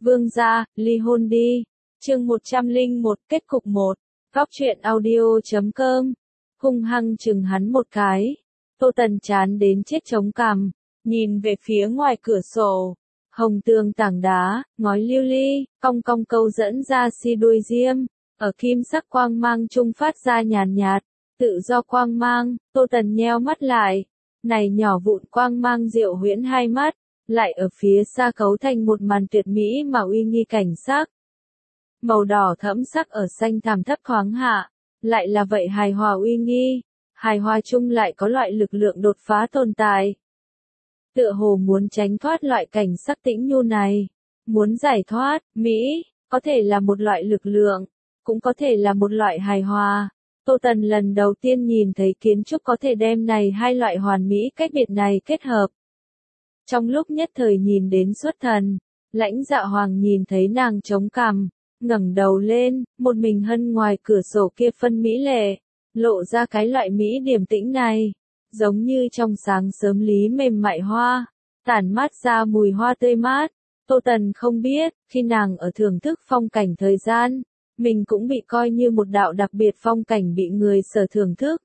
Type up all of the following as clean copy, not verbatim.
Vương gia, ly hôn đi. Chương 101, kết cục 1. Góc truyện audio.com. Hung hăng chừng hắn một cái. Tô Tần chán đến chết chống cằm, nhìn về phía ngoài cửa sổ. Hồng tường tảng đá, ngói lưu ly, cong cong câu dẫn ra si đuôi diêm, ở kim sắc quang mang trung phát ra nhàn nhạt, tự do quang mang. Tô Tần nheo mắt lại, này nhỏ vụn quang mang diệu huyễn hai mắt, lại ở phía xa cấu thành một màn tuyệt mỹ mà uy nghi cảnh sắc. Màu đỏ thẫm sắc ở xanh thẳm thấp thoáng hạ, lại là vậy hài hòa uy nghi, hài hòa chung lại có loại lực lượng đột phá tồn tại. Tựa hồ muốn tránh thoát loại cảnh sắc tĩnh nhu này, muốn giải thoát, mỹ, có thể là một loại lực lượng, cũng có thể là một loại hài hòa. Tô Tần lần đầu tiên nhìn thấy kiến trúc có thể đem này hai loại hoàn mỹ cách biệt này kết hợp. Trong lúc nhất thời nhìn đến xuất thần, Lãnh Dạ Hoàng nhìn thấy nàng chống cằm, ngẩng đầu lên, một mình hân ngoài cửa sổ kia phân mỹ lệ, lộ ra cái loại mỹ điềm tĩnh này, giống như trong sáng sớm lý mềm mại hoa, tản mát ra mùi hoa tươi mát. Tô Tần không biết, khi nàng ở thưởng thức phong cảnh thời gian, mình cũng bị coi như một đạo đặc biệt phong cảnh bị người sở thưởng thức.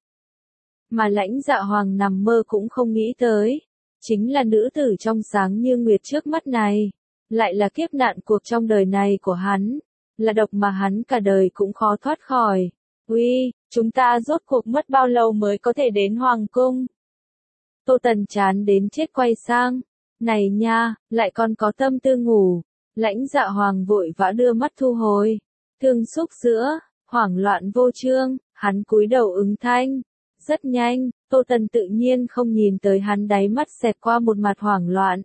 Mà Lãnh Dạ Hoàng nằm mơ cũng không nghĩ tới, chính là nữ tử trong sáng như nguyệt trước mắt này, lại là kiếp nạn cuộc trong đời này của hắn, là độc mà hắn cả đời cũng khó thoát khỏi. Uy, chúng ta rốt cuộc mất bao lâu mới có thể đến Hoàng cung? Tô Tần chán đến chết quay sang, này nha, lại còn có tâm tư ngủ. Lãnh Dạ Hoàng vội vã đưa mắt thu hồi, thương xúc giữa, hoảng loạn vô chương, hắn cúi đầu ứng thanh. Rất nhanh, Tô Tần tự nhiên không nhìn tới hắn, đáy mắt xẹt qua một mặt hoảng loạn.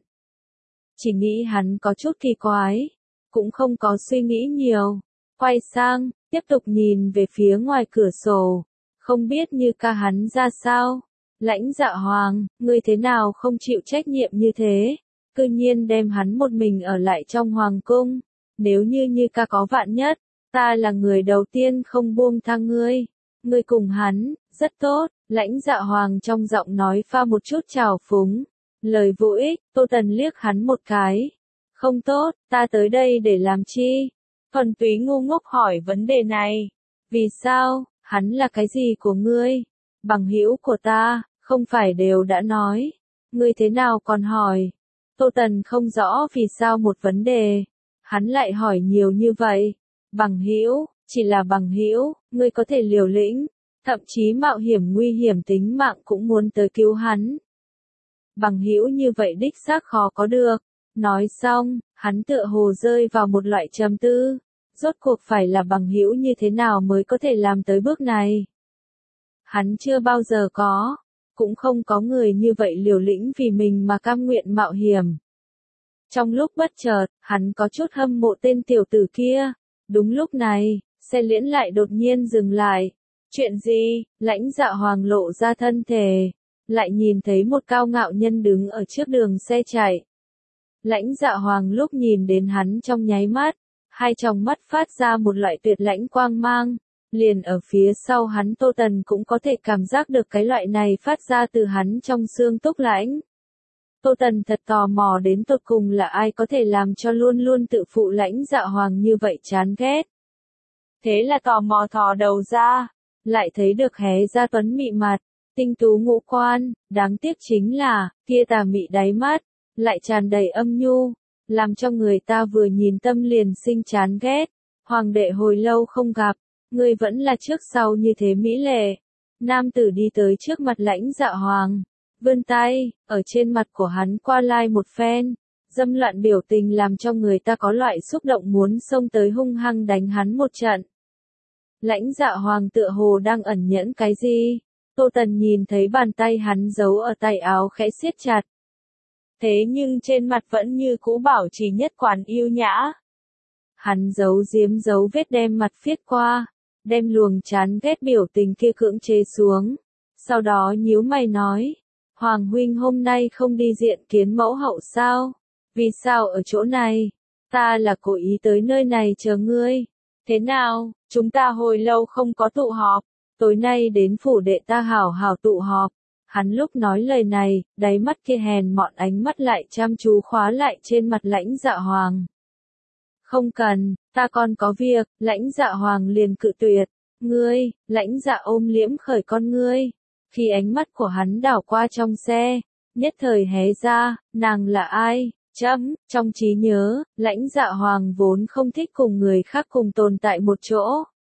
Chỉ nghĩ hắn có chút kỳ quái, cũng không có suy nghĩ nhiều. Quay sang, tiếp tục nhìn về phía ngoài cửa sổ, không biết như ca hắn ra sao. Lãnh Dạ Hoàng, ngươi thế nào không chịu trách nhiệm như thế? Cư nhiên đem hắn một mình ở lại trong hoàng cung. Nếu như ca có vạn nhất, ta là người đầu tiên không buông tha ngươi. Ngươi cùng hắn, rất tốt. Lãnh Dạ Hoàng trong giọng nói pha một chút trào phúng. Lời vô ích. Tô Tần liếc hắn một cái. Không tốt, ta tới đây để làm chi? Thuần túy ngu ngốc hỏi vấn đề này. Vì sao, hắn là cái gì của ngươi? Bằng hữu của ta, không phải đều đã nói. Ngươi thế nào còn hỏi? Tô Tần không rõ vì sao một vấn đề, hắn lại hỏi nhiều như vậy. Bằng hữu, chỉ là bằng hữu, ngươi có thể liều lĩnh, thậm chí mạo hiểm nguy hiểm tính mạng cũng muốn tới cứu hắn. Bằng hữu như vậy đích xác khó có được. Nói xong, hắn tựa hồ rơi vào một loại trầm tư. Rốt cuộc phải là bằng hữu như thế nào mới có thể làm tới bước này? Hắn chưa bao giờ có, cũng không có người như vậy liều lĩnh vì mình mà cam nguyện mạo hiểm. Trong lúc bất chợt, hắn có chút hâm mộ tên tiểu tử kia. Đúng lúc này, xe liễn lại đột nhiên dừng lại. Chuyện gì? Lãnh Dạ Hoàng lộ ra thân thể, lại nhìn thấy một cao ngạo nhân đứng ở trước đường xe chạy. Lãnh Dạ Hoàng lúc nhìn đến hắn trong nháy mắt, hai tròng mắt phát ra một loại tuyệt lãnh quang mang, liền ở phía sau hắn Tô Tần cũng có thể cảm giác được cái loại này phát ra từ hắn trong xương túc lãnh. Tô Tần thật tò mò đến tột cùng là ai có thể làm cho luôn luôn tự phụ Lãnh Dạ Hoàng như vậy chán ghét. Thế là tò mò thò đầu ra, lại thấy được hé ra tuấn mị mặt, tinh tú ngũ quan, đáng tiếc chính là, kia tà mị đáy mắt, lại tràn đầy âm nhu, làm cho người ta vừa nhìn tâm liền sinh chán ghét. Hoàng đệ hồi lâu không gặp, ngươi vẫn là trước sau như thế mỹ lệ. Nam tử đi tới trước mặt Lãnh Dạ Hoàng, vươn tay, ở trên mặt của hắn qua lai một phen, dâm loạn biểu tình làm cho người ta có loại xúc động muốn xông tới hung hăng đánh hắn một trận. Lãnh Dạ Hoàng tựa hồ đang ẩn nhẫn cái gì? Tô Tần nhìn thấy bàn tay hắn giấu ở tay áo khẽ siết chặt. Thế nhưng trên mặt vẫn như cũ bảo trì nhất quán yêu nhã. Hắn giấu giếm dấu vết đem mặt phiết qua, đem luồng chán ghét biểu tình kia cưỡng chế xuống. Sau đó nhíu mày nói, Hoàng huynh hôm nay không đi diện kiến mẫu hậu sao? Vì sao ở chỗ này? Ta là cố ý tới nơi này chờ ngươi. Thế nào, chúng ta hồi lâu không có tụ họp, tối nay đến phủ đệ ta hảo hảo tụ họp. Hắn lúc nói lời này, đáy mắt kia hèn mọn ánh mắt lại chăm chú khóa lại trên mặt Lãnh Dạ Hoàng. Không cần, ta còn có việc, Lãnh Dạ Hoàng liền cự tuyệt. Ngươi, Lãnh Dạ ôm liễm khởi con ngươi. Khi ánh mắt của hắn đảo qua trong xe, nhất thời hé ra, nàng là ai? Trong trí nhớ, Lãnh Dạ Hoàng vốn không thích cùng người khác cùng tồn tại một chỗ.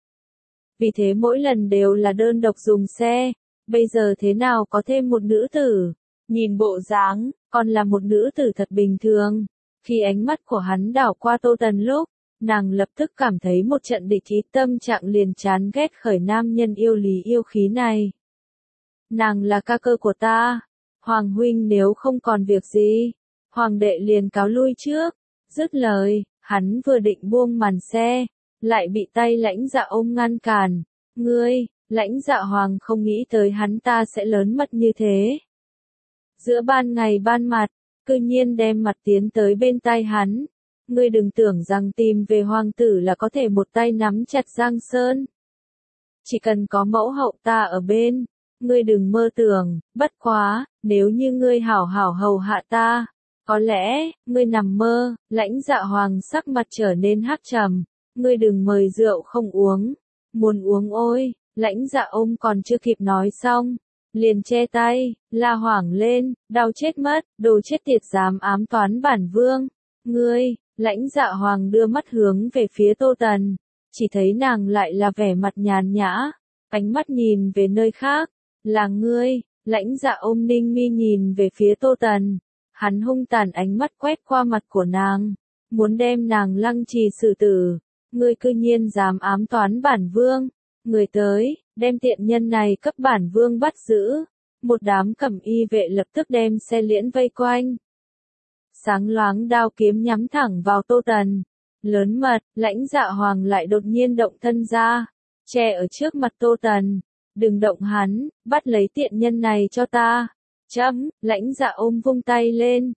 Vì thế mỗi lần đều là đơn độc dùng xe, bây giờ thế nào có thêm một nữ tử, nhìn bộ dáng, còn là một nữ tử thật bình thường. Khi ánh mắt của hắn đảo qua Tô Tần lúc, nàng lập tức cảm thấy một trận địch ý, tâm trạng liền chán ghét khởi nam nhân yêu lý yêu khí này. Nàng là ca cơ của ta, Hoàng huynh nếu không còn việc gì, Hoàng đệ liền cáo lui trước. Dứt lời, hắn vừa định buông màn xe, lại bị tay Lãnh Dạ ôm ngăn cản. Ngươi, Lãnh Dạ Hoàng không nghĩ tới hắn ta sẽ lớn mật như thế. Giữa ban ngày ban mặt, cư nhiên đem mặt tiến tới bên tai hắn. Ngươi đừng tưởng rằng tìm về hoàng tử là có thể một tay nắm chặt Giang Sơn. Chỉ cần có mẫu hậu ta ở bên, ngươi đừng mơ tưởng, bất quá, nếu như ngươi hảo hảo hầu hạ ta, có lẽ, ngươi nằm mơ. Lãnh Dạ Hoàng sắc mặt trở nên hắc trầm, ngươi đừng mời rượu không uống, muốn uống ôi. Lãnh Dạ ôm còn chưa kịp nói xong, liền che tay, la hoảng lên, đau chết mất, đồ chết tiệt dám ám toán bản vương. Ngươi, Lãnh Dạ Hoàng đưa mắt hướng về phía Tô Tần, chỉ thấy nàng lại là vẻ mặt nhàn nhã, ánh mắt nhìn về nơi khác. Là ngươi. Lãnh Dạ ôm ninh mi nhìn về phía Tô Tần, hắn hung tàn ánh mắt quét qua mặt của nàng, muốn đem nàng lăng trì xử tử. Ngươi cư nhiên dám ám toán bản vương, người tới, đem tiện nhân này cấp bản vương bắt giữ. Một đám cẩm y vệ lập tức đem xe liễn vây quanh. Sáng loáng đao kiếm nhắm thẳng vào Tô Tần. Lớn mật, Lãnh Dạ Hoàng lại đột nhiên động thân ra, che ở trước mặt Tô Tần. Đừng động hắn, bắt lấy tiện nhân này cho ta. Lãnh Dạ ôm vung tay lên.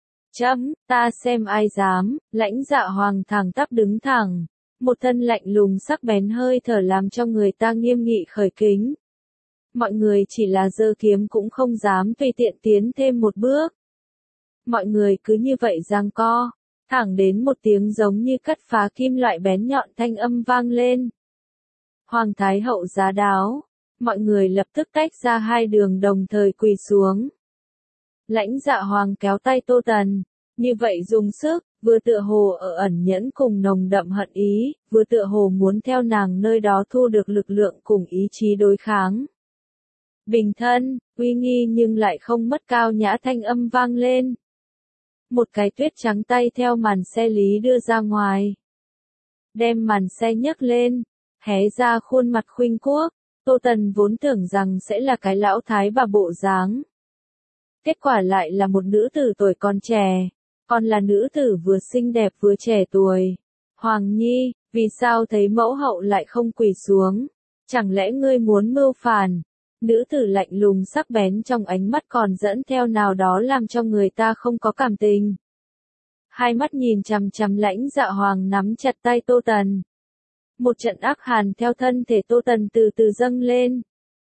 Ta xem ai dám. Lãnh Dạ Hoàng thẳng tắp đứng thẳng. Một thân lạnh lùng sắc bén hơi thở làm cho người ta nghiêm nghị khởi kính. Mọi người chỉ là giơ kiếm cũng không dám tùy tiện tiến thêm một bước. Mọi người cứ như vậy giằng co, thẳng đến một tiếng giống như cắt phá kim loại bén nhọn thanh âm vang lên. Hoàng Thái Hậu giá đáo, mọi người lập tức tách ra hai đường đồng thời quỳ xuống. Lãnh Dạ Hoàng kéo tay Tô Tần, như vậy dùng sức, vừa tựa hồ ở ẩn nhẫn cùng nồng đậm hận ý, vừa tựa hồ muốn theo nàng nơi đó thu được lực lượng cùng ý chí đối kháng. Bình thân, uy nghi nhưng lại không mất cao nhã thanh âm vang lên. Một cái tuyết trắng tay theo màn xe lý đưa ra ngoài. Đem màn xe nhấc lên, hé ra khuôn mặt khuynh quốc. Tô Tần vốn tưởng rằng sẽ là cái lão thái bà bộ dáng. Kết quả lại là một nữ tử tuổi còn trẻ, còn là nữ tử vừa xinh đẹp vừa trẻ tuổi. Hoàng Nhi, vì sao thấy mẫu hậu lại không quỳ xuống? Chẳng lẽ ngươi muốn mưu phản? Nữ tử lạnh lùng sắc bén trong ánh mắt còn dẫn theo nào đó làm cho người ta không có cảm tình. Hai mắt nhìn chằm chằm Lãnh Dạ Hoàng nắm chặt tay Tô Tần. Một trận ác hàn theo thân thể Tô Tần từ từ dâng lên.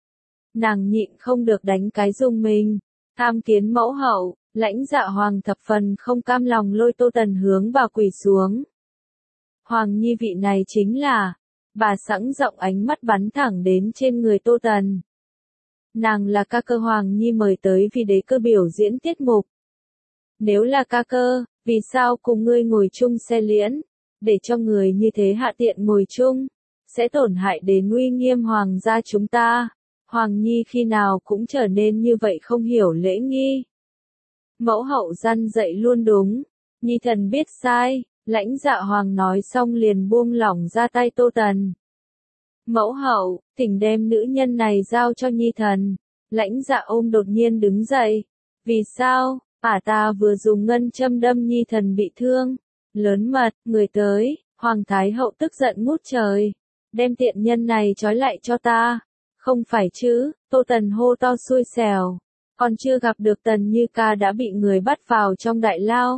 Nàng nhịn không được đánh cái rung mình. Tham kiến mẫu hậu, Lãnh Dạ Hoàng thập phần không cam lòng lôi Tô Tần hướng vào quỳ xuống. Hoàng Nhi vị này chính là, bà sẵn rộng ánh mắt bắn thẳng đến trên người Tô Tần. Nàng là ca cơ Hoàng Nhi mời tới vì đế cơ biểu diễn tiết mục. Nếu là ca cơ, vì sao cùng ngươi ngồi chung xe liễn, để cho người như thế hạ tiện ngồi chung, sẽ tổn hại đến uy nghiêm hoàng gia chúng ta. Hoàng Nhi khi nào cũng trở nên như vậy không hiểu lễ nghi. Mẫu hậu răn dạy luôn đúng, Nhi thần biết sai. Lãnh Dạ Hoàng nói xong liền buông lỏng ra tay Tô Tần. Mẫu hậu, thỉnh đem nữ nhân này giao cho Nhi thần. Lãnh Dạ ôm đột nhiên đứng dậy. Vì sao? Ta vừa dùng ngân châm đâm Nhi thần bị thương. Lớn mật, người tới. Hoàng Thái Hậu tức giận ngút trời. Đem tiện nhân này trói lại cho ta. Không phải chứ? Tô Tần hô to xui xẻo. Còn chưa gặp được Tần Như Ca đã bị người bắt vào trong đại lao.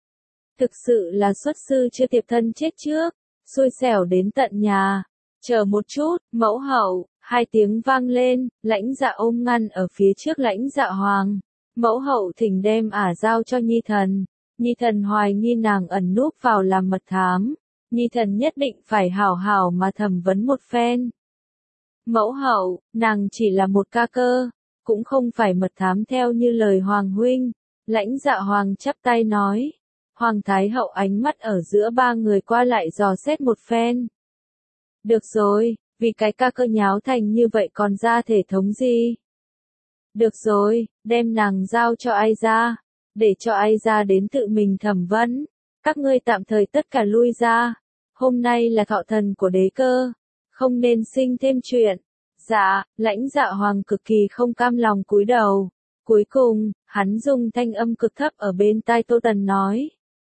Thực sự là xuất sư chưa tiệp thân chết trước, xui xẻo đến tận nhà. Chờ một chút, mẫu hậu, hai tiếng vang lên, Lãnh Dạ ôm ngăn ở phía trước Lãnh Dạ Hoàng. Mẫu hậu thỉnh đem giao cho Nhi thần. Nhi thần hoài nghi nàng ẩn núp vào làm mật thám. nhi thần nhất định phải hảo hảo mà thẩm vấn một phen. Mẫu hậu, nàng chỉ là một ca cơ, cũng không phải mật thám theo như lời Hoàng huynh. Lãnh Dạ Hoàng chắp tay nói. Hoàng Thái hậu ánh mắt ở giữa ba người qua lại dò xét một phen. Được rồi, vì cái ca cơ nháo thành như vậy còn ra thể thống gì? Được rồi, đem nàng giao cho ai ra, để cho ai ra đến tự mình thẩm vấn. Các ngươi tạm thời tất cả lui ra. Hôm nay là thọ thần của đế cơ, không nên sinh thêm chuyện. Dạ, Lãnh Dạ Hoàng cực kỳ không cam lòng cúi đầu. Cuối cùng, hắn dùng thanh âm cực thấp ở bên tai Tô Tần nói.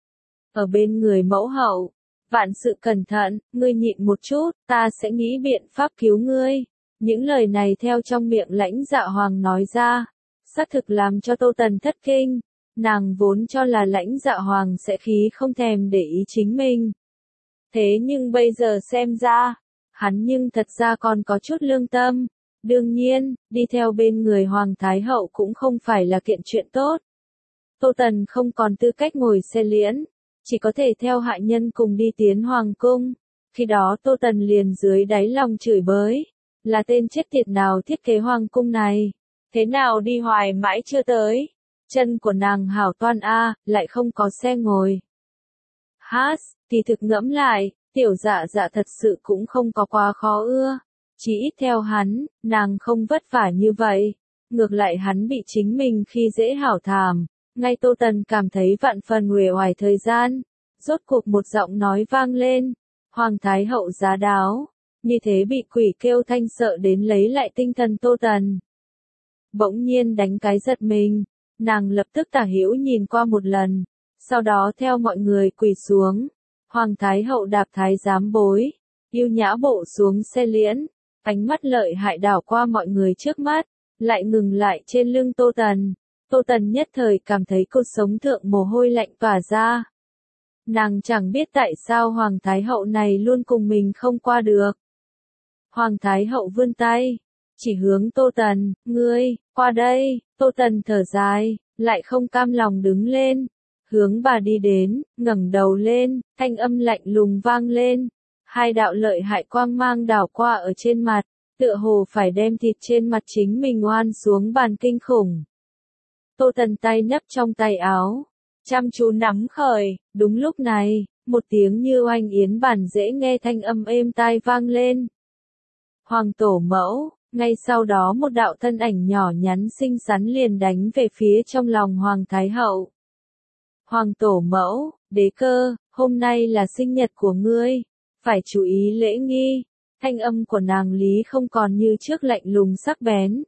Ở bên người mẫu hậu, vạn sự cẩn thận, ngươi nhịn một chút, ta sẽ nghĩ biện pháp cứu ngươi. Những lời này theo trong miệng Lãnh Dạ Hoàng nói ra, xác thực làm cho Tô Tần thất kinh. Nàng vốn cho là Lãnh Dạ Hoàng sẽ khí không thèm để ý chính mình. Thế nhưng bây giờ xem ra, hắn nhưng thật ra còn có chút lương tâm. Đương nhiên, đi theo bên người Hoàng Thái hậu cũng không phải là kiện chuyện tốt. Tô Tần không còn tư cách ngồi xe liễn, chỉ có thể theo hạ nhân cùng đi tiến Hoàng cung. Khi đó Tô Tần liền dưới đáy lòng chửi bới, là tên chết tiệt nào thiết kế Hoàng cung này, thế nào đi hoài mãi chưa tới. Chân của nàng hảo toan a, lại không có xe ngồi. Hát, thì thực ngẫm lại, tiểu Dạ Dạ thật sự cũng không có quá khó ưa. Chỉ ít theo hắn, nàng không vất vả như vậy. Ngược lại hắn bị chính mình khi dễ hảo thảm. Ngay Tô Tần cảm thấy vạn phần uể oải thời gian. Rốt cuộc một giọng nói vang lên. Hoàng Thái hậu giá đáo. Như thế bị quỷ kêu thanh sợ đến lấy lại tinh thần Tô Tần. Bỗng nhiên đánh cái giật mình. Nàng lập tức tả hữu nhìn qua một lần. Sau đó theo mọi người quỳ xuống. Hoàng Thái hậu đạp thái giám bối. Yêu nhã bộ xuống xe liễn. Ánh mắt lợi hại đảo qua mọi người trước mắt. Lại ngừng lại trên lưng Tô Tần. Tô Tần nhất thời cảm thấy cột sống thượng mồ hôi lạnh tỏa ra. Nàng chẳng biết tại sao Hoàng Thái hậu này luôn cùng mình không qua được. Hoàng Thái hậu vươn tay, chỉ hướng Tô Tần, ngươi, qua đây. Tô Tần thở dài, lại không cam lòng đứng lên. Hướng bà đi đến, ngẩng đầu lên, thanh âm lạnh lùng vang lên. Hai đạo lợi hại quang mang đảo qua ở trên mặt, tựa hồ phải đem thịt trên mặt chính mình oan xuống bàn kinh khủng. Tô Tần tay nấp trong tay áo, chăm chú nắm khởi. Đúng lúc này, một tiếng như oanh yến bản dễ nghe thanh âm êm tai vang lên. Hoàng tổ mẫu, ngay sau đó một đạo thân ảnh nhỏ nhắn xinh xắn liền đánh về phía trong lòng Hoàng Thái hậu. Hoàng tổ mẫu, đế cơ, hôm nay là sinh nhật của ngươi, phải chú ý lễ nghi. Thanh âm của nàng Lý không còn như trước lạnh lùng sắc bén.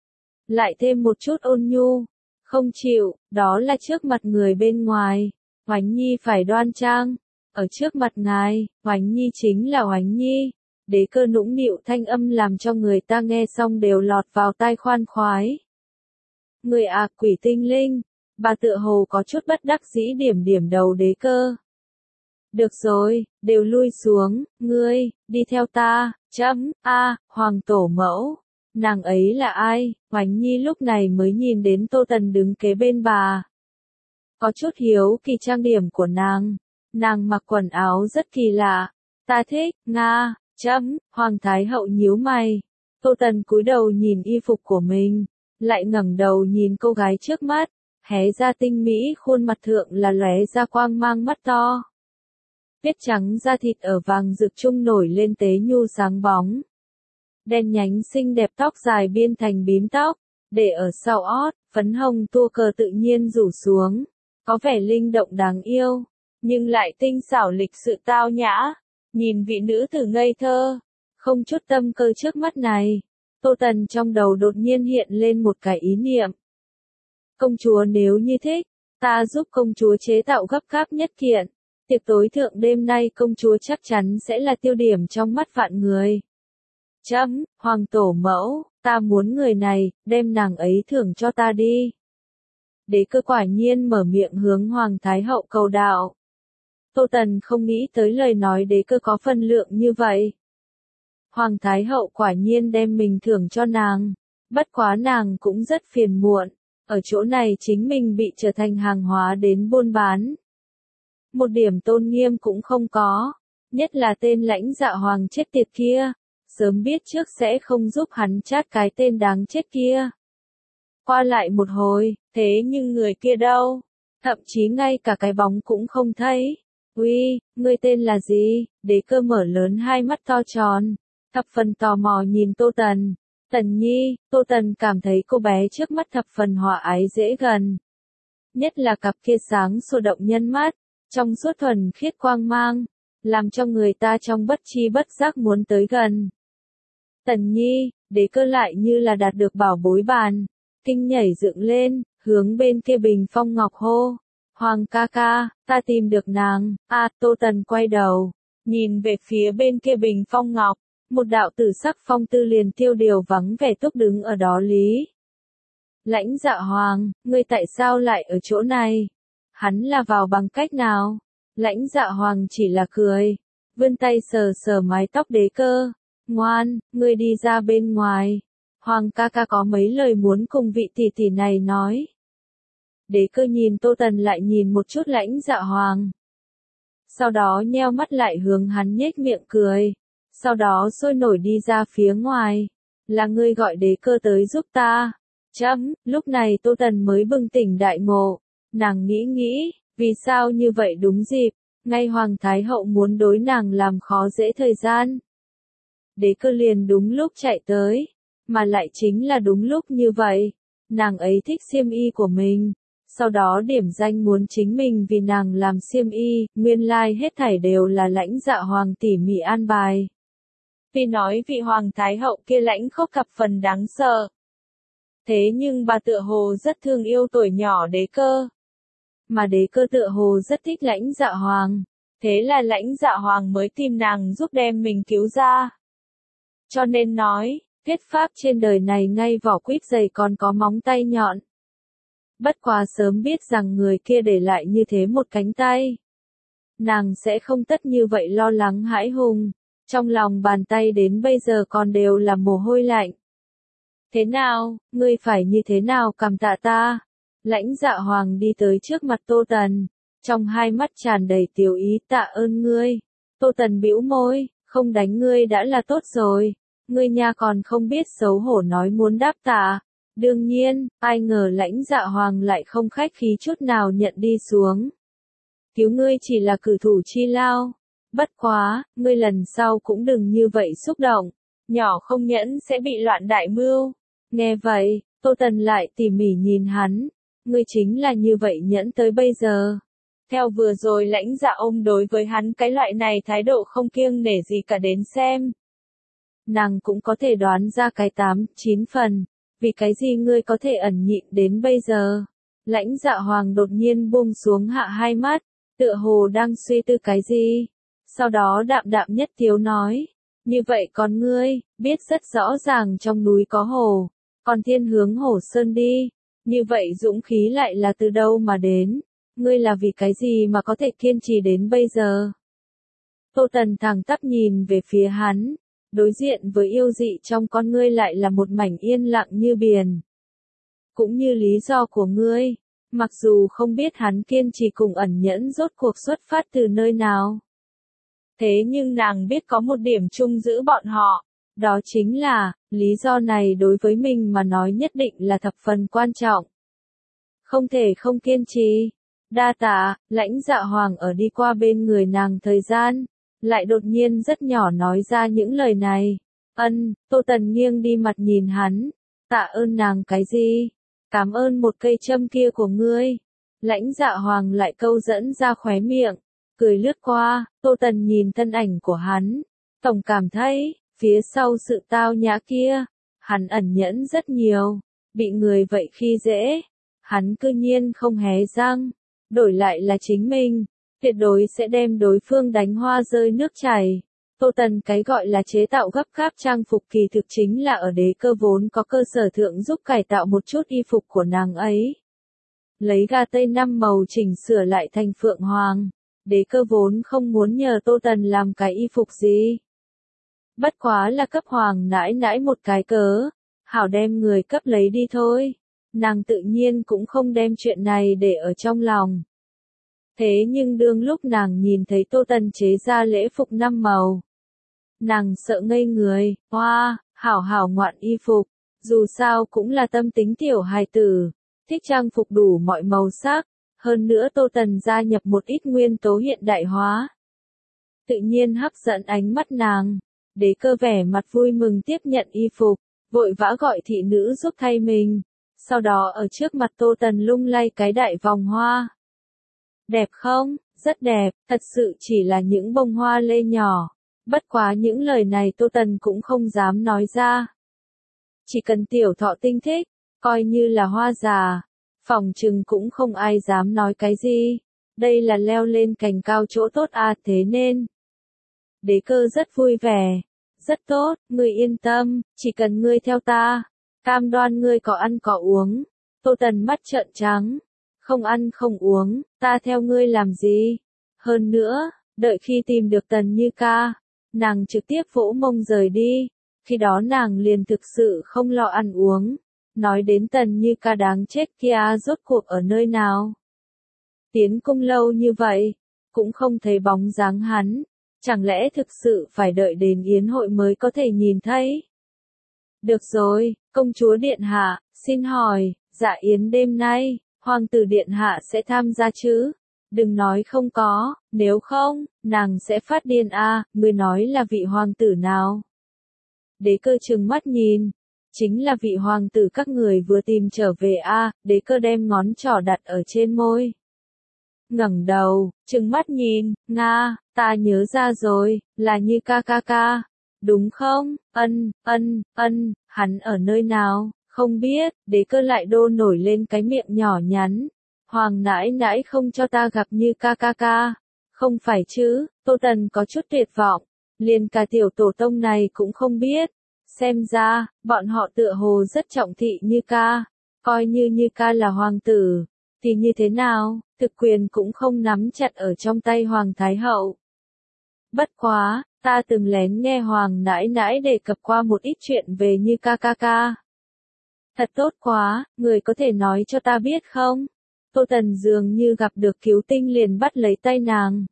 Lại thêm một chút ôn nhu. Không chịu, đó là trước mặt người bên ngoài. Oánh Nhi phải đoan trang. Ở trước mặt ngài, Oánh Nhi chính là Oánh Nhi. Đế cơ nũng nịu thanh âm làm cho người ta nghe xong đều lọt vào tai khoan khoái. Người à, quỷ tinh linh. Bà tựa hồ có chút bất đắc dĩ điểm điểm đầu đế cơ. Được rồi, đều lui xuống, ngươi, đi theo ta. Hoàng tổ mẫu. Nàng ấy là ai? Oánh Nhi lúc này mới nhìn đến Tô Tần đứng kế bên bà. Có chút hiếu kỳ trang điểm của nàng. Nàng mặc quần áo rất kỳ lạ. Ta thích, Nga. Hoàng Thái hậu nhíu mày. Tô Tần cúi đầu nhìn y phục của mình, lại ngẩng đầu nhìn cô gái trước mắt, hé ra tinh mỹ khuôn mặt thượng là lóe ra quang mang mắt to. Tuyết trắng da thịt ở vàng rực trung nổi lên tế nhu sáng bóng. Đen nhánh xinh đẹp tóc dài biên thành bím tóc, để ở sau ót, phấn hồng tua cờ tự nhiên rủ xuống, có vẻ linh động đáng yêu, nhưng lại tinh xảo lịch sự tao nhã. Nhìn vị nữ tử ngây thơ, không chút tâm cơ trước mắt này, Tô Tần trong đầu đột nhiên hiện lên một cái ý niệm. Công chúa nếu như thích, ta giúp công chúa chế tạo gấp gáp nhất kiện. Tiệc tối thượng đêm nay công chúa chắc chắn sẽ là tiêu điểm trong mắt vạn người. Hoàng tổ mẫu, ta muốn người này, đem nàng ấy thưởng cho ta đi. Đế cơ quả nhiên mở miệng hướng Hoàng Thái hậu cầu đạo. Tô Tần không nghĩ tới lời nói đế cơ có phân lượng như vậy. Hoàng Thái hậu quả nhiên đem mình thưởng cho nàng. Bất quá nàng cũng rất phiền muộn. Ở chỗ này chính mình bị trở thành hàng hóa đến buôn bán. Một điểm tôn nghiêm cũng không có. Nhất là tên lãnh dạ hoàng chết tiệt kia, sớm biết trước sẽ không giúp hắn chát cái tên đáng chết kia. Qua lại một hồi, thế nhưng người kia đâu? Thậm chí ngay cả cái bóng cũng không thấy. Uy, ngươi tên là gì? Đế Cơ mở lớn hai mắt to tròn, thập phần tò mò nhìn Tô Tần. Tần Nhi, Tô Tần cảm thấy cô bé trước mắt thập phần hòa ái dễ gần. Nhất là cặp kia sáng sủa động nhân mắt, trong suốt thuần khiết quang mang, làm cho người ta trong bất chi bất giác muốn tới gần. Tần Nhi, Đế Cơ lại như là đạt được bảo bối bàn, kinh nhảy dựng lên, hướng bên kia bình phong ngọc hô. Hoàng ca ca, ta tìm được nàng. Tô Tần quay đầu, nhìn về phía bên kia bình phong ngọc, một đạo tử sắc phong tư liền tiêu điều vắng vẻ túc đứng ở đó lý. Lãnh dạ hoàng, ngươi tại sao lại ở chỗ này? Hắn là vào bằng cách nào? Lãnh dạ hoàng chỉ là cười, vươn tay sờ sờ mái tóc Đế Cơ. Ngoan, ngươi đi ra bên ngoài. Hoàng ca ca có mấy lời muốn cùng vị tỷ tỷ này nói. Đế Cơ nhìn Tô Tần lại nhìn một chút lãnh dạ hoàng. Sau đó nheo mắt lại hướng hắn nhếch miệng cười. Sau đó sôi nổi đi ra phía ngoài. Là ngươi gọi Đế Cơ tới giúp ta. Lúc này Tô Tần mới bừng tỉnh đại ngộ. Nàng nghĩ, vì sao như vậy đúng dịp, ngay Hoàng Thái Hậu muốn đối nàng làm khó dễ thời gian. Đế Cơ liền đúng lúc chạy tới, mà lại chính là đúng lúc như vậy. Nàng ấy thích xiêm y của mình, sau đó điểm danh muốn chính mình vì nàng làm xiêm y, nguyên lai hết thảy đều là lãnh dạ hoàng tỉ mỉ an bài. Vì nói vị Hoàng Thái Hậu kia lãnh khốc cặp phần đáng sợ. Thế nhưng bà tựa hồ rất thương yêu tuổi nhỏ Đế Cơ. Mà Đế Cơ tựa hồ rất thích lãnh dạ hoàng. Thế là lãnh dạ hoàng mới tìm nàng giúp đem mình cứu ra. Cho nên nói, thuyết pháp trên đời này ngay vỏ quýt dày còn có móng tay nhọn. Bất quá sớm biết rằng người kia để lại như thế một cánh tay. Nàng sẽ không tất như vậy lo lắng hãi hùng. Trong lòng bàn tay đến bây giờ còn đều là mồ hôi lạnh. Thế nào, ngươi phải như thế nào cảm tạ ta? Lãnh dạ hoàng đi tới trước mặt Tô Tần, trong hai mắt tràn đầy tiểu ý tạ ơn ngươi. Tô Tần bĩu môi, không đánh ngươi đã là tốt rồi. Ngươi nha còn không biết xấu hổ nói muốn đáp tạ. Đương nhiên, ai ngờ lãnh dạ hoàng lại không khách khí chút nào nhận đi xuống. Cứu ngươi chỉ là cử thủ chi lao. Bất quá, ngươi lần sau cũng đừng như vậy xúc động. Nhỏ không nhẫn sẽ bị loạn đại mưu. Nghe vậy, Tô Tần lại tỉ mỉ nhìn hắn. Ngươi chính là như vậy nhẫn tới bây giờ. Theo vừa rồi lãnh dạ ôm đối với hắn cái loại này thái độ không kiêng nể gì cả đến xem. Nàng cũng có thể đoán ra cái 8-9 phần. Vì cái gì ngươi có thể ẩn nhịn đến bây giờ? Lãnh dạ hoàng đột nhiên buông xuống hạ hai mắt, tựa hồ đang suy tư cái gì. Sau đó đạm đạm nhất tiếu nói. Như vậy còn ngươi, biết rất rõ ràng trong núi có hồ, còn thiên hướng Hồ Sơn đi. Như vậy dũng khí lại là từ đâu mà đến? Ngươi là vì cái gì mà có thể kiên trì đến bây giờ? Tô Tần thẳng tắp nhìn về phía hắn. Đối diện với yêu dị trong con ngươi lại là một mảnh yên lặng như biển. Cũng như lý do của ngươi, mặc dù không biết hắn kiên trì cùng ẩn nhẫn rốt cuộc xuất phát từ nơi nào. Thế nhưng nàng biết có một điểm chung giữa bọn họ, đó chính là, lý do này đối với mình mà nói nhất định là thập phần quan trọng. Không thể không kiên trì. Đa tạ, lãnh dạ hoàng ở đi qua bên người nàng thời gian. Lại đột nhiên rất nhỏ nói ra những lời này. Tô Tần nghiêng đi mặt nhìn hắn. Tạ ơn nàng cái gì? Cảm ơn một cây châm kia của ngươi. Lãnh dạ hoàng lại câu dẫn ra khóe miệng. Cười lướt qua, Tô Tần nhìn thân ảnh của hắn. Tổng cảm thấy, phía sau sự tao nhã kia, hắn ẩn nhẫn rất nhiều. Bị người vậy khi dễ, hắn cư nhiên không hé răng. Đổi lại là chính mình. Tuyệt đối sẽ đem đối phương đánh hoa rơi nước chảy. Tô Tần cái gọi là chế tạo gấp gáp trang phục kỳ thực chính là ở Đế Cơ vốn có cơ sở thượng giúp cải tạo một chút y phục của nàng ấy. Lấy gà tây 5 màu chỉnh sửa lại thành phượng hoàng. Đế Cơ vốn không muốn nhờ Tô Tần làm cái y phục gì. Bất quá là cấp hoàng nãi nãi một cái cớ. Hảo đem người cấp lấy đi thôi. Nàng tự nhiên cũng không đem chuyện này để ở trong lòng. Thế nhưng đương lúc nàng nhìn thấy Tô Tần chế ra lễ phục 5 màu. Nàng sợ ngây người, hoa, hảo hảo ngoạn y phục, dù sao cũng là tâm tính tiểu hài tử, thích trang phục đủ mọi màu sắc, hơn nữa Tô Tần gia nhập một ít nguyên tố hiện đại hóa. Tự nhiên hấp dẫn ánh mắt nàng, Đế Cơ vẻ mặt vui mừng tiếp nhận y phục, vội vã gọi thị nữ giúp thay mình, sau đó ở trước mặt Tô Tần lung lay cái đại vòng hoa. Đẹp không? Rất đẹp, thật sự chỉ là những bông hoa lê nhỏ. Bất quá những lời này Tô Tần cũng không dám nói ra. Chỉ cần tiểu thọ tinh thích, coi như là hoa già, phòng chừng cũng không ai dám nói cái gì. Đây là leo lên cành cao chỗ tốt à, thế nên. Đế Cơ rất vui vẻ. Rất tốt, ngươi yên tâm, chỉ cần ngươi theo ta. Cam đoan ngươi có ăn có uống. Tô Tần mắt trợn trắng. Không ăn không uống, ta theo ngươi làm gì? Hơn nữa, đợi khi tìm được Tần Như Ca, nàng trực tiếp vỗ mông rời đi. Khi đó nàng liền thực sự không lo ăn uống. Nói đến Tần Như Ca đáng chết kia rốt cuộc ở nơi nào? Tiến cung lâu như vậy, cũng không thấy bóng dáng hắn. Chẳng lẽ thực sự phải đợi đến yến hội mới có thể nhìn thấy? Được rồi, công chúa điện hạ, xin hỏi, dạ yến đêm nay, hoàng tử điện hạ sẽ tham gia chứ? Đừng nói không có, nếu không, nàng sẽ phát điên a. Ngươi nói là vị hoàng tử nào? Đế Cơ trừng mắt nhìn, chính là vị hoàng tử các người vừa tìm trở về a. Đế Cơ đem ngón trỏ đặt ở trên môi. Ngẩng đầu, trừng mắt nhìn, Nga, ta nhớ ra rồi, là Như ca. Đúng không? Hắn ở nơi nào? Không biết, Đế Cơ lại đô nổi lên cái miệng nhỏ nhắn. Hoàng nãi nãi không cho ta gặp Như ca. Không phải chứ, Tô Tần có chút tuyệt vọng. Liền cả tiểu tổ tông này cũng không biết. Xem ra, bọn họ tựa hồ rất trọng thị Như ca. Coi như Như ca là hoàng tử, thì như thế nào, thực quyền cũng không nắm chặt ở trong tay Hoàng Thái Hậu. Bất quá, ta từng lén nghe Hoàng nãi nãi đề cập qua một ít chuyện về Như ca. Thật tốt quá, người có thể nói cho ta biết không? Tô Tần dường như gặp được cứu tinh liền bắt lấy tay nàng.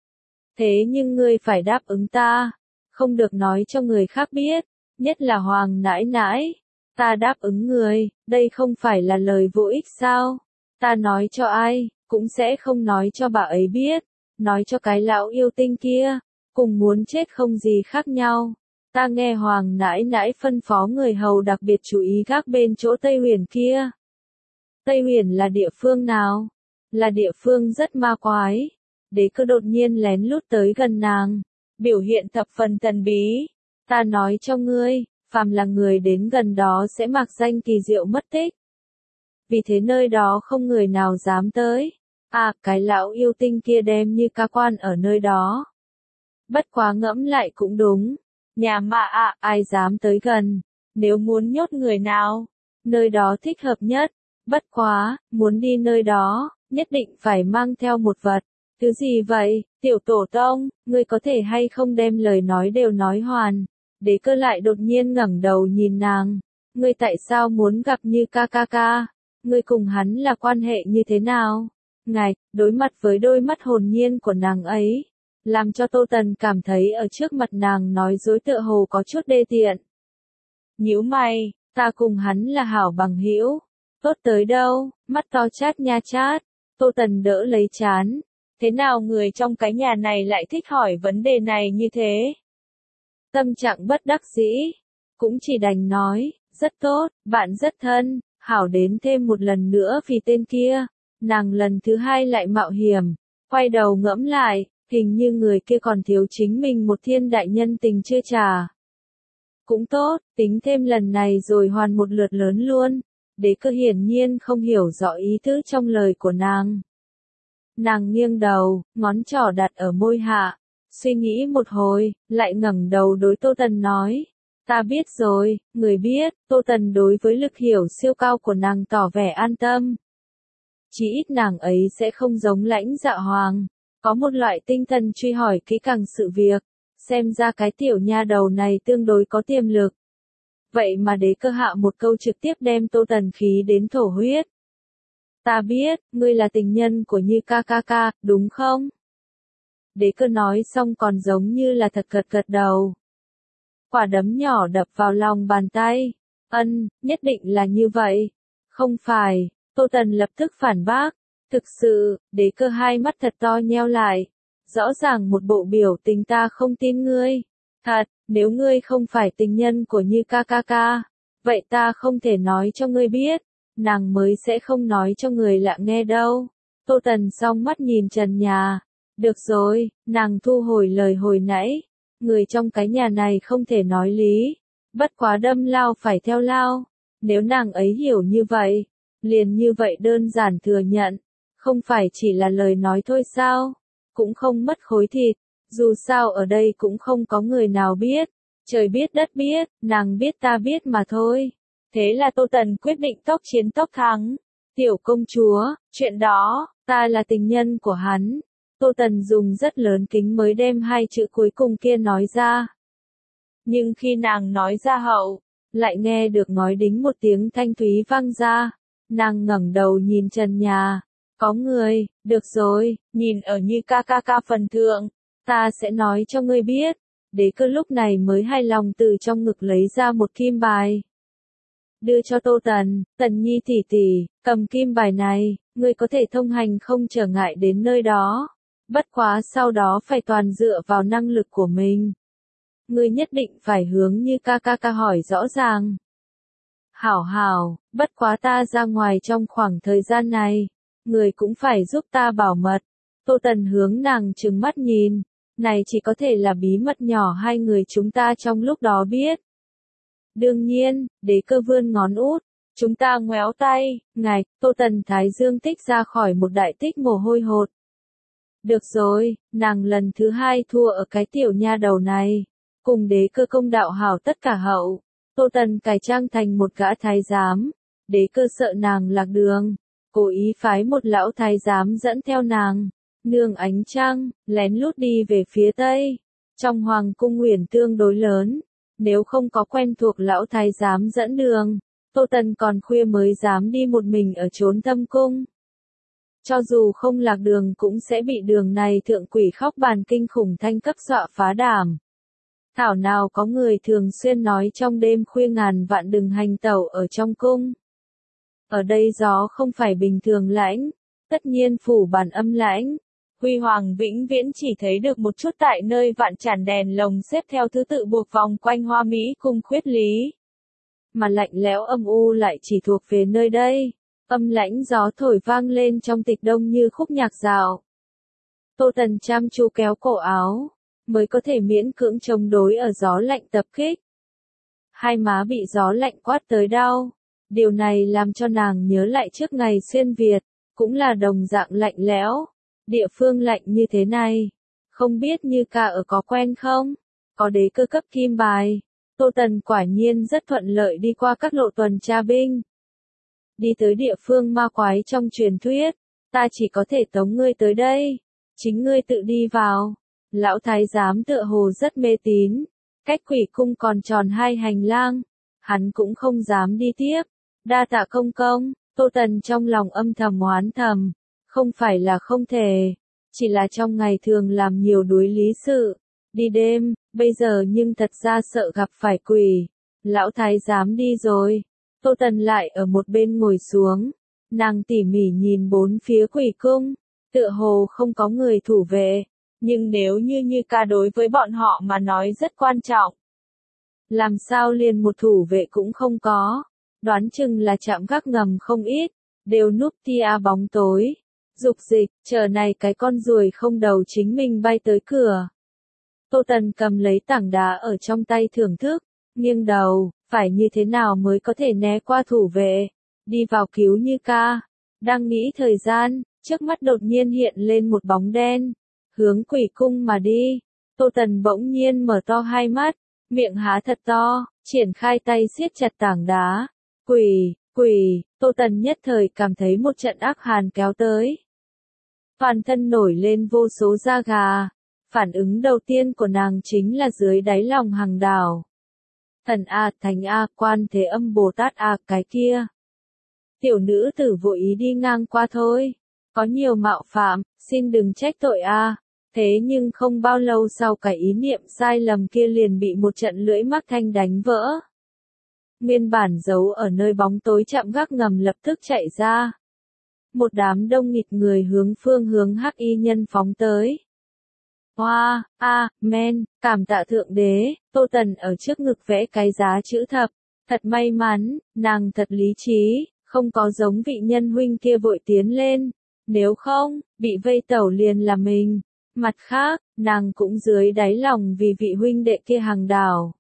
Thế nhưng ngươi phải đáp ứng ta, không được nói cho người khác biết, nhất là Hoàng nãi nãi. Ta đáp ứng người, đây không phải là lời vô ích sao? Ta nói cho ai, cũng sẽ không nói cho bà ấy biết, nói cho cái lão yêu tinh kia, cùng muốn chết không gì khác nhau. Ta nghe Hoàng nãi nãi phân phó người hầu đặc biệt chú ý gác bên chỗ Tây Huyền kia. Tây Huyền là địa phương nào? Là địa phương rất ma quái. Đế Cơ đột nhiên lén lút tới gần nàng, biểu hiện thập phần thần bí. Ta nói cho ngươi, phàm là người đến gần đó sẽ mạc danh kỳ diệu mất tích. Vì thế nơi đó không người nào dám tới. À, cái lão yêu tinh kia đem Như ca quan ở nơi đó. Bất quá ngẫm lại cũng đúng. Nhà mà ai dám tới gần. Nếu muốn nhốt người nào, nơi đó thích hợp nhất. Bất quá, muốn đi nơi đó, nhất định phải mang theo một vật. Thứ gì vậy, tiểu tổ tông, ngươi có thể hay không đem lời nói đều nói hoàn. Đế Cơ lại đột nhiên ngẩng đầu nhìn nàng. Ngươi tại sao muốn gặp Như ca? Ngươi cùng hắn là quan hệ như thế nào? Ngài, đối mặt với đôi mắt hồn nhiên của nàng ấy, làm cho Tô Tần cảm thấy ở trước mặt nàng nói dối tựa hồ có chút đê tiện. Nhíu mày, ta cùng hắn là hảo bằng hữu. Tốt tới đâu, mắt to chát nha chát. Tô Tần đỡ lấy trán. Thế nào người trong cái nhà này lại thích hỏi vấn đề này như thế? Tâm trạng bất đắc dĩ, cũng chỉ đành nói, rất tốt, bạn rất thân, hảo đến thêm một lần nữa vì tên kia. Nàng lần thứ hai lại mạo hiểm, quay đầu ngẫm lại, hình như người kia còn thiếu chính mình một thiên đại nhân tình chưa trả. Cũng tốt, tính thêm lần này rồi hoàn một lượt lớn luôn. Đế Cơ hiển nhiên không hiểu rõ ý tứ trong lời của nàng. Nàng nghiêng đầu, ngón trỏ đặt ở môi hạ, suy nghĩ một hồi, lại ngẩng đầu đối Tô Tần nói. Ta biết rồi, người biết. Tô Tần đối với lực hiểu siêu cao của nàng tỏ vẻ an tâm. Chỉ ít nàng ấy sẽ không giống Lãnh Dạ Hoàng, có một loại tinh thần truy hỏi kỹ càng sự việc. Xem ra cái tiểu nha đầu này tương đối có tiềm lực. Vậy mà Đế Cơ hạ một câu trực tiếp đem Tô Tần khí đến thổ huyết. Ta biết, ngươi là tình nhân của Như ca, đúng không? Đế Cơ nói xong còn giống như là thật gật đầu. Quả đấm nhỏ đập vào lòng bàn tay. Nhất định là như vậy. Không phải, Tô Tần lập tức phản bác. Thực sự, Đế Cơ hai mắt thật to nheo lại. Rõ ràng một bộ biểu tình ta không tin ngươi. Thật, nếu ngươi không phải tình nhân của Như ca, vậy ta không thể nói cho ngươi biết. Nàng mới sẽ không nói cho người lạ nghe đâu. Tô Tần song mắt nhìn trần nhà. Được rồi, nàng thu hồi lời hồi nãy. Người trong cái nhà này không thể nói lý. Bất quá đâm lao phải theo lao. Nếu nàng ấy hiểu như vậy, liền như vậy đơn giản thừa nhận. Không phải chỉ là lời nói thôi sao? Cũng không mất khối thịt. Dù sao ở đây cũng không có người nào biết. Trời biết đất biết, nàng biết ta biết mà thôi. Thế là Tô Tần quyết định tốc chiến tốc thắng. Tiểu công chúa, chuyện đó, ta là tình nhân của hắn. Tô Tần dùng rất lớn kính mới đem hai chữ cuối cùng kia nói ra. Nhưng khi nàng nói ra hậu, lại nghe được ngói đính một tiếng thanh thúy vang ra. Nàng ngẩng đầu nhìn trần nhà. Có người, được rồi, nhìn ở Như ca phần thượng, ta sẽ nói cho ngươi biết. Đế Cơ lúc này mới hài lòng từ trong ngực lấy ra một kim bài. Đưa cho Tô Tần, Tần Nhi tỷ tỷ, cầm kim bài này, ngươi có thể thông hành không trở ngại đến nơi đó. Bất quá sau đó phải toàn dựa vào năng lực của mình. Ngươi nhất định phải hướng Như ca hỏi rõ ràng. Hảo, bất quá ta ra ngoài trong khoảng thời gian này, người cũng phải giúp ta bảo mật. Tô Tần hướng nàng trừng mắt nhìn, này chỉ có thể là bí mật nhỏ hai người chúng ta trong lúc đó biết. Đương nhiên, Đế Cơ vươn ngón út, chúng ta ngoéo tay, ngạch, Tô Tần thái dương tích ra khỏi một đại tích mồ hôi hột. Được rồi, nàng lần thứ hai thua ở cái tiểu nha đầu này, cùng Đế Cơ công đạo hảo tất cả hậu. Tô Tần cải trang thành một gã thái giám, Đế Cơ sợ nàng lạc đường, cố ý phái một lão thái giám dẫn theo nàng, nương ánh trăng, lén lút đi về phía tây. Trong hoàng cung huyền tương đối lớn, nếu không có quen thuộc lão thái giám dẫn đường, Tô Tần còn khuya mới dám đi một mình ở chốn thâm cung. Cho dù không lạc đường cũng sẽ bị đường này thượng quỷ khóc bàn kinh khủng thanh cấp dọa phá đảm. Thảo nào có người thường xuyên nói trong đêm khuya ngàn vạn đừng hành tẩu ở trong cung. Ở đây gió không phải bình thường lãnh, tất nhiên phủ bản âm lãnh. Huy Hoàng vĩnh viễn chỉ thấy được một chút tại nơi vạn tràn đèn lồng xếp theo thứ tự buộc vòng quanh Hoa Mỹ cung khuyết lý. Mà lạnh lẽo âm u lại chỉ thuộc về nơi đây. Âm lãnh gió thổi vang lên trong tịch đông như khúc nhạc dạo. Tô Tần chăm chú kéo cổ áo, mới có thể miễn cưỡng chống đối ở gió lạnh tập kích. Hai má bị gió lạnh quát tới đau. Điều này làm cho nàng nhớ lại trước ngày xuyên Việt, cũng là đồng dạng lạnh lẽo. Địa phương lạnh như thế này, không biết Như ca ở có quen không? Có Đế Cơ cấp kim bài. Tô Tần quả nhiên rất thuận lợi đi qua các lộ tuần tra binh. Đi tới địa phương ma quái trong truyền thuyết, ta chỉ có thể tống ngươi tới đây. Chính ngươi tự đi vào. Lão thái giám tựa hồ rất mê tín. Cách quỷ cung còn tròn hai hành lang. Hắn cũng không dám đi tiếp. Đa tạ công công, Tô Tần trong lòng âm thầm oán thầm. Không phải là không thể, chỉ là trong ngày thường làm nhiều đuối lý sự. Đi đêm, bây giờ nhưng thật ra sợ gặp phải quỷ. Lão thái giám đi rồi. Tô Tần lại ở một bên ngồi xuống. Nàng tỉ mỉ nhìn bốn phía quỷ cung. Tựa hồ không có người thủ vệ. Nhưng nếu như ca đối với bọn họ mà nói rất quan trọng. Làm sao liền một thủ vệ cũng không có. Đoán chừng là chạm gác ngầm không ít. Đều núp tia bóng tối. Dục dịch, chờ này cái con ruồi không đầu chính mình bay tới cửa. Tô Tần cầm lấy tảng đá ở trong tay thưởng thức, nghiêng đầu, phải như thế nào mới có thể né qua thủ vệ, đi vào cứu Như ca. Đang nghĩ thời gian, trước mắt đột nhiên hiện lên một bóng đen, hướng quỷ cung mà đi. Tô Tần bỗng nhiên mở to hai mắt, miệng há thật to, triển khai tay siết chặt tảng đá. Quỷ, Tô Tần nhất thời cảm thấy một trận ác hàn kéo tới. Toàn thân nổi lên vô số da gà. Phản ứng đầu tiên của nàng chính là dưới đáy lòng hàng đảo. Thần A, Thánh A, Quan Thế Âm Bồ Tát A, cái kia. Tiểu nữ tử vội ý đi ngang qua thôi. Có nhiều mạo phạm, xin đừng trách tội a. Thế nhưng không bao lâu sau cái ý niệm sai lầm kia liền bị một trận lưỡi mắc thanh đánh vỡ. Nguyên bản giấu ở nơi bóng tối trạm gác ngầm lập tức chạy ra. Một đám đông nghịt người hướng phương hướng hắc y nhân phóng tới. Hoa, men, cảm tạ thượng đế, Tô Tần ở trước ngực vẽ cái giá chữ thập. Thật may mắn, nàng thật lý trí, không có giống vị nhân huynh kia vội tiến lên. Nếu không, bị vây tẩu liền là mình. Mặt khác, nàng cũng dưới đáy lòng vì vị huynh đệ kia hàng đảo.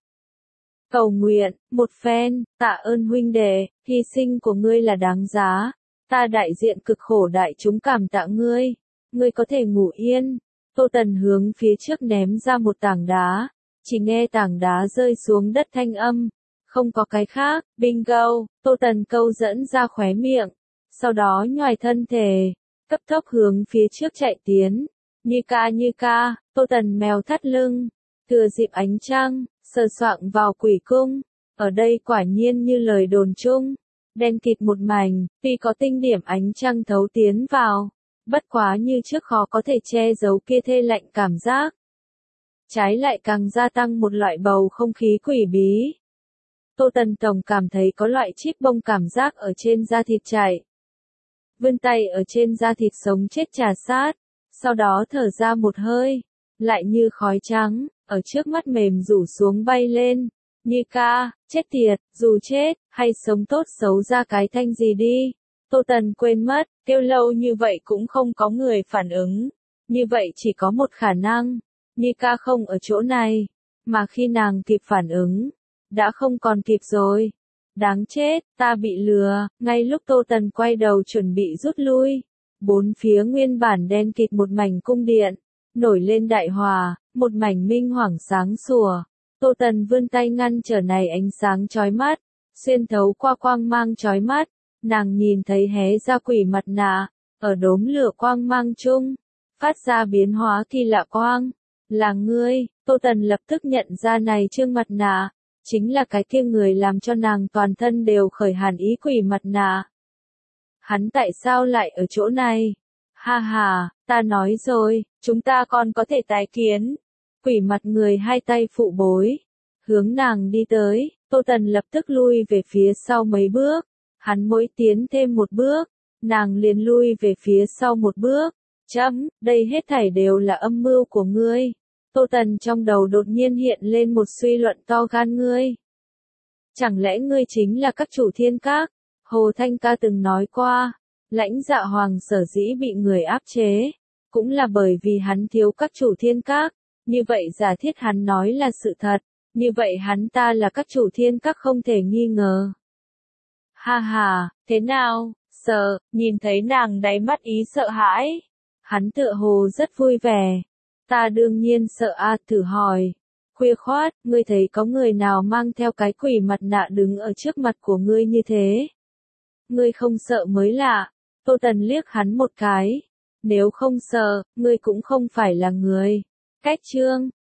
Cầu nguyện, một phen, tạ ơn huynh đệ, hy sinh của ngươi là đáng giá. Ta đại diện cực khổ đại chúng cảm tạ ngươi. Ngươi có thể ngủ yên. Tô Tần hướng phía trước ném ra một tảng đá. Chỉ nghe tảng đá rơi xuống đất thanh âm. Không có cái khác, bingo, Tô Tần câu dẫn ra khóe miệng. Sau đó nhoài thân thể, cấp tốc hướng phía trước chạy tiến. Như ca, Tô Tần mèo thắt lưng. Thừa dịp ánh trăng, sờ soạng vào quỷ cung. Ở đây quả nhiên như lời đồn chung. Đen kịt một mảnh, tuy có tinh điểm ánh trăng thấu tiến vào. Bất quá như trước khó có thể che giấu kia thê lạnh cảm giác. Trái lại càng gia tăng một loại bầu không khí quỷ bí. Tô Tần tổng cảm thấy có loại chip bông cảm giác ở trên da thịt chạy. Vươn tay ở trên da thịt sống chết trà sát. Sau đó thở ra một hơi. Lại như khói trắng, ở trước mắt mềm rủ xuống bay lên. Như ca, chết tiệt, dù chết, hay sống tốt xấu ra cái thanh gì đi. Tô Tần quên mất, kêu lâu như vậy cũng không có người phản ứng. Như vậy chỉ có một khả năng. Như ca không ở chỗ này. Mà khi nàng kịp phản ứng, đã không còn kịp rồi. Đáng chết, ta bị lừa. Ngay lúc Tô Tần quay đầu chuẩn bị rút lui. Bốn phía nguyên bản đen kịt một mảnh cung điện. Nổi lên đại hòa, một mảnh minh hoàng sáng sủa. Tô Tần vươn tay ngăn trở này ánh sáng chói mắt. Xuyên thấu qua quang mang chói mắt. Nàng nhìn thấy hé ra quỷ mặt nạ. Ở đốm lửa quang mang chung. Phát ra biến hóa kỳ lạ quang. Là ngươi, Tô Tần lập tức nhận ra này trương mặt nạ. Chính là cái kia người làm cho nàng toàn thân đều khởi hàn ý quỷ mặt nạ. Hắn tại sao lại ở chỗ này? Ha ha, ta nói rồi, chúng ta còn có thể tái kiến. Quỷ mặt người hai tay phụ bối. Hướng nàng đi tới, Tô Tần lập tức lui về phía sau mấy bước. Hắn mỗi tiến thêm một bước, nàng liền lui về phía sau một bước. Đây hết thảy đều là âm mưu của ngươi. Tô Tần trong đầu đột nhiên hiện lên một suy luận to gan ngươi. Chẳng lẽ ngươi chính là các chủ thiên các? Hồ Thanh Ca từng nói qua, Lãnh Dạ Hoàng sở dĩ bị người áp chế, cũng là bởi vì hắn thiếu các chủ thiên các. Như vậy giả thiết hắn nói là sự thật, như vậy hắn ta là các chủ thiên các không thể nghi ngờ. Ha ha, thế nào, sợ, nhìn thấy nàng đáy mắt ý sợ hãi. Hắn tựa hồ rất vui vẻ. Ta đương nhiên sợ thử hỏi. Khuya khoát, ngươi thấy có người nào mang theo cái quỷ mặt nạ đứng ở trước mặt của ngươi như thế? Ngươi không sợ mới lạ. Tô Tần liếc hắn một cái. Nếu không sợ, ngươi cũng không phải là người. Cách chương